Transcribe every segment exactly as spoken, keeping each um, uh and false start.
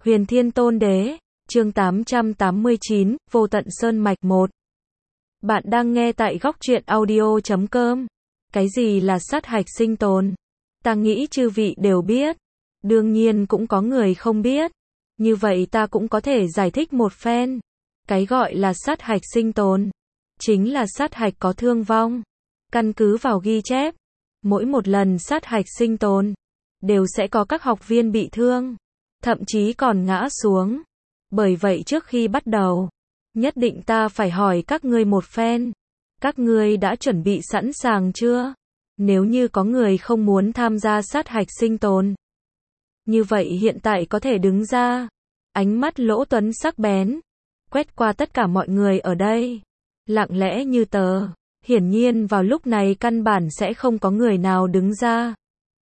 Huyền Thiên Tôn Đế, chương tám trăm tám mươi chín, Vô Tận Sơn Mạch một. Bạn đang nghe tại góc truyện audio chấm com. Cái gì là sát hạch sinh tồn? Ta nghĩ chư vị đều biết. Đương nhiên cũng có người không biết. Như vậy ta cũng có thể giải thích một phen. Cái gọi là sát hạch sinh tồn, chính là sát hạch có thương vong. Căn cứ vào ghi chép, mỗi một lần sát hạch sinh tồn, đều sẽ có các học viên bị thương, thậm chí còn ngã xuống. Bởi vậy trước khi bắt đầu, nhất định ta phải hỏi các ngươi một phen. Các ngươi đã chuẩn bị sẵn sàng chưa? Nếu như có người không muốn tham gia sát hạch sinh tồn, như vậy hiện tại có thể đứng ra. Ánh mắt Lỗ Tuấn sắc bén, quét qua tất cả mọi người ở đây, lặng lẽ như tờ. Hiển nhiên vào lúc này căn bản sẽ không có người nào đứng ra.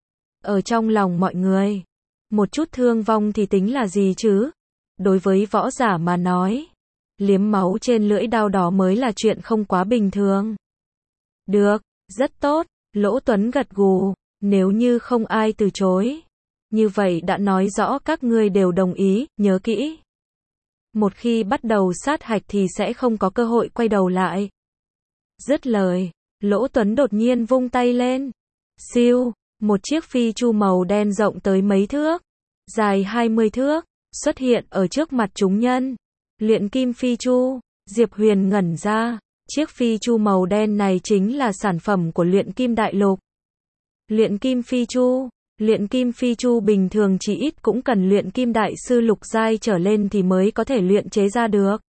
Ở trong lòng mọi người, một chút thương vong thì tính là gì chứ? Đối với võ giả mà nói, liếm máu trên lưỡi đao đó mới là chuyện không quá bình thường. Được, rất tốt, Lỗ Tuấn gật gù, nếu như không ai từ chối, như vậy đã nói rõ các ngươi đều đồng ý, nhớ kỹ. Một khi bắt đầu sát hạch thì sẽ không có cơ hội quay đầu lại. Dứt lời, Lỗ Tuấn đột nhiên vung tay lên. Siêu, một chiếc phi chu màu đen rộng tới mấy thước, dài hai mươi thước, xuất hiện ở trước mặt chúng nhân. Luyện kim phi chu, Diệp Huyền ngẩn ra, chiếc phi chu màu đen này chính là sản phẩm của luyện kim đại lục. Luyện kim phi chu, luyện kim phi chu bình thường chỉ ít cũng cần luyện kim đại sư lục giai trở lên thì mới có thể luyện chế ra được.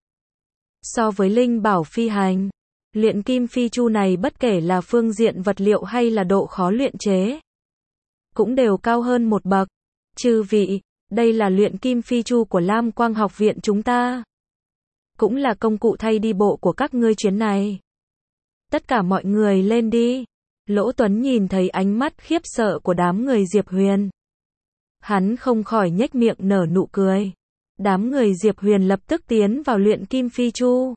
So với linh bảo phi hành, luyện kim phi chu này bất kể là phương diện vật liệu hay là độ khó luyện chế, cũng đều cao hơn một bậc. Chư vị, đây là luyện kim phi chu của Lam Quang học viện chúng ta. Cũng là công cụ thay đi bộ của các ngươi chuyến này. Tất cả mọi người lên đi. Lỗ Tuấn nhìn thấy ánh mắt khiếp sợ của đám người Diệp Huyền, hắn không khỏi nhếch miệng nở nụ cười. Đám người Diệp Huyền lập tức tiến vào luyện kim phi chu.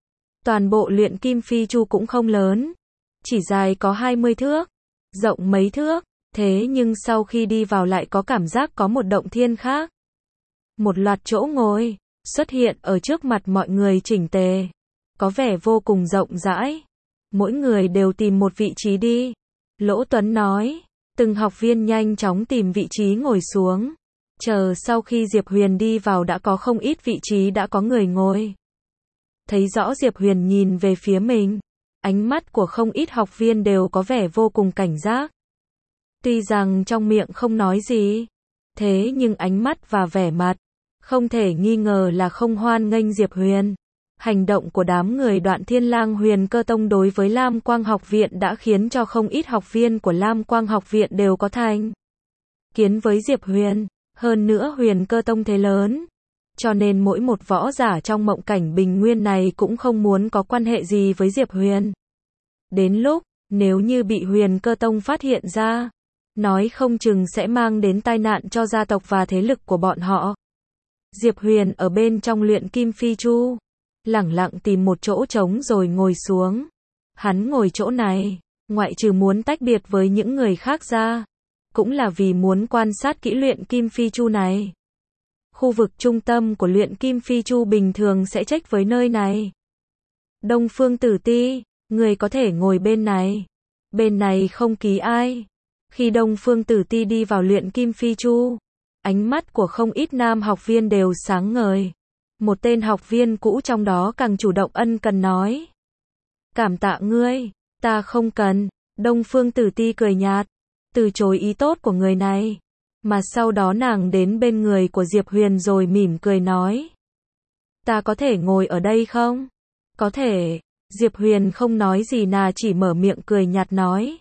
Toàn bộ luyện kim phi chu cũng không lớn, chỉ dài có hai mươi thước, rộng mấy thước, thế nhưng sau khi đi vào lại có cảm giác có một động thiên khác. Một loạt chỗ ngồi xuất hiện ở trước mặt mọi người chỉnh tề, có vẻ vô cùng rộng rãi. Mỗi người đều tìm một vị trí đi. Lỗ Tuấn nói, từng học viên nhanh chóng tìm vị trí ngồi xuống. Chờ sau khi Diệp Huyền đi vào đã có không ít vị trí đã có người ngồi. Thấy rõ Diệp Huyền nhìn về phía mình, ánh mắt của không ít học viên đều có vẻ vô cùng cảnh giác. Tuy rằng trong miệng không nói gì, thế nhưng ánh mắt và vẻ mặt, không thể nghi ngờ là không hoan nghênh Diệp Huyền. Hành động của đám người Đoạn Thiên Lang Huyền Cơ Tông đối với Lam Quang học viện đã khiến cho không ít học viên của Lam Quang học viện đều có thành kiến với Diệp Huyền. Hơn nữa Huyền Cơ Tông thế lớn, cho nên mỗi một võ giả trong mộng cảnh bình nguyên này cũng không muốn có quan hệ gì với Diệp Huyền. Đến lúc, nếu như bị Huyền Cơ Tông phát hiện ra, nói không chừng sẽ mang đến tai nạn cho gia tộc và thế lực của bọn họ. Diệp Huyền ở bên trong luyện kim phi chu, lẳng lặng tìm một chỗ trống rồi ngồi xuống. Hắn ngồi chỗ này, ngoại trừ muốn tách biệt với những người khác ra, cũng là vì muốn quan sát kỹ luyện kim phi chu này. Khu vực trung tâm của luyện kim phi chu bình thường sẽ trách với nơi này. Đông Phương Tử Ti, người có thể ngồi bên này. Bên này không ký ai. Khi Đông Phương Tử Ti đi vào luyện kim phi chu, ánh mắt của không ít nam học viên đều sáng ngời. Một tên học viên cũ trong đó càng chủ động ân cần nói. Cảm tạ ngươi, ta không cần. Đông Phương Tử Ti cười nhạt, từ chối ý tốt của người này. Mà sau đó nàng đến bên người của Diệp Huyền rồi mỉm cười nói. Ta có thể ngồi ở đây không? Có thể. Diệp Huyền không nói gì nà chỉ mở miệng cười nhạt nói.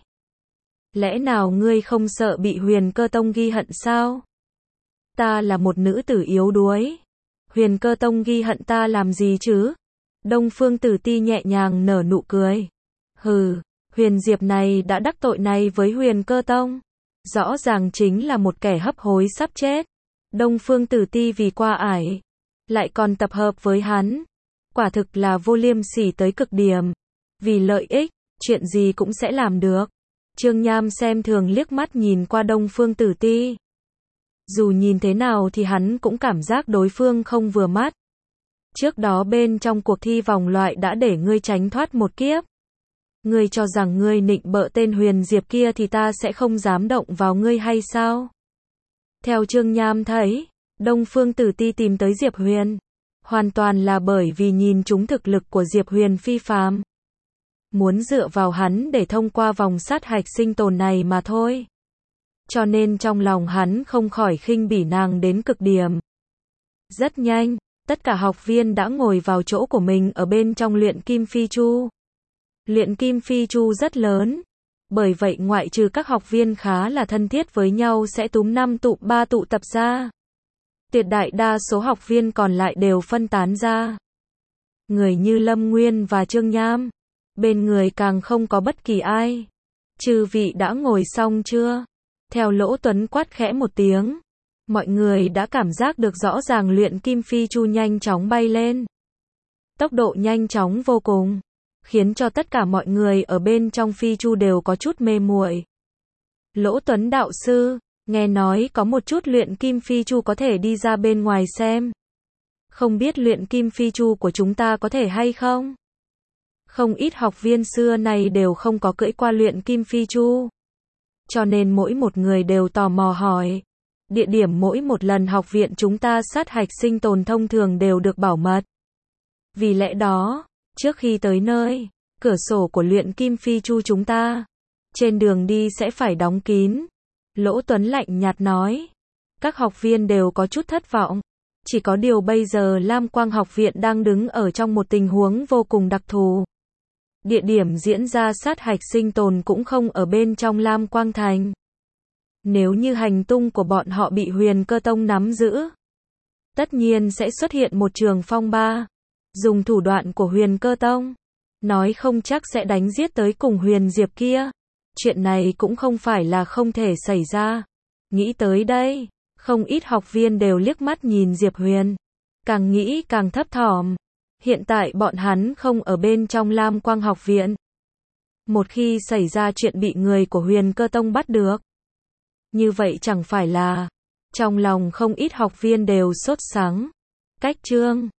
Lẽ nào ngươi không sợ bị Huyền Cơ Tông ghi hận sao? Ta là một nữ tử yếu đuối. Huyền Cơ Tông ghi hận ta làm gì chứ? Đông Phương Tử Ti nhẹ nhàng nở nụ cười. Hừ, Huyền Diệp này đã đắc tội này với Huyền Cơ Tông. Rõ ràng chính là một kẻ hấp hối sắp chết. Đông Phương Tử Ti vì qua ải, lại còn tập hợp với hắn. Quả thực là vô liêm sỉ tới cực điểm. Vì lợi ích, chuyện gì cũng sẽ làm được. Trương Nham xem thường liếc mắt nhìn qua Đông Phương Tử Ti. Dù nhìn thế nào thì hắn cũng cảm giác đối phương không vừa mắt. Trước đó bên trong cuộc thi vòng loại đã để ngươi tránh thoát một kiếp. Ngươi cho rằng ngươi nịnh bợ tên Huyền Diệp kia thì ta sẽ không dám động vào ngươi hay sao? Theo Trương Nham thấy, Đông Phương Tử Ti tìm tới Diệp Huyền, hoàn toàn là bởi vì nhìn trúng thực lực của Diệp Huyền phi phàm. Muốn dựa vào hắn để thông qua vòng sát hạch sinh tồn này mà thôi. Cho nên trong lòng hắn không khỏi khinh bỉ nàng đến cực điểm. Rất nhanh, tất cả học viên đã ngồi vào chỗ của mình ở bên trong luyện kim phi chu. Luyện kim phi chu rất lớn, bởi vậy ngoại trừ các học viên khá là thân thiết với nhau sẽ túm năm tụ ba tụ tập ra. Tuyệt đại đa số học viên còn lại đều phân tán ra. Người như Lâm Nguyên và Trương Nham, bên người càng không có bất kỳ ai. Chư vị đã ngồi xong chưa? Theo Lỗ Tuấn quát khẽ một tiếng, mọi người đã cảm giác được rõ ràng luyện kim phi chu nhanh chóng bay lên. Tốc độ nhanh chóng vô cùng, khiến cho tất cả mọi người ở bên trong phi chu đều có chút mê muội. Lỗ Tuấn đạo sư, nghe nói có một chút luyện kim phi chu có thể đi ra bên ngoài xem. Không biết luyện kim phi chu của chúng ta có thể hay không? Không ít học viên xưa này đều không có cưỡi qua luyện kim phi chu. Cho nên mỗi một người đều tò mò hỏi. Địa điểm mỗi một lần học viện chúng ta sát hạch sinh tồn thông thường đều được bảo mật. Vì lẽ đó, trước khi tới nơi, cửa sổ của luyện kim phi chu chúng ta, trên đường đi sẽ phải đóng kín. Lỗ Tuấn lạnh nhạt nói. Các học viên đều có chút thất vọng. Chỉ có điều bây giờ Lam Quang học viện đang đứng ở trong một tình huống vô cùng đặc thù. Địa điểm diễn ra sát hạch sinh tồn cũng không ở bên trong Lam Quang Thành. Nếu như hành tung của bọn họ bị Huyền Cơ Tông nắm giữ, tất nhiên sẽ xuất hiện một trường phong ba. Dùng thủ đoạn của Huyền Cơ Tông, nói không chắc sẽ đánh giết tới cùng Huyền Diệp kia. Chuyện này cũng không phải là không thể xảy ra. Nghĩ tới đây, không ít học viên đều liếc mắt nhìn Diệp Huyền. Càng nghĩ càng thấp thỏm. Hiện tại bọn hắn không ở bên trong Lam Quang học viện. Một khi xảy ra chuyện bị người của Huyền Cơ Tông bắt được, như vậy chẳng phải là trong lòng không ít học viên đều sốt sắng. Cách chương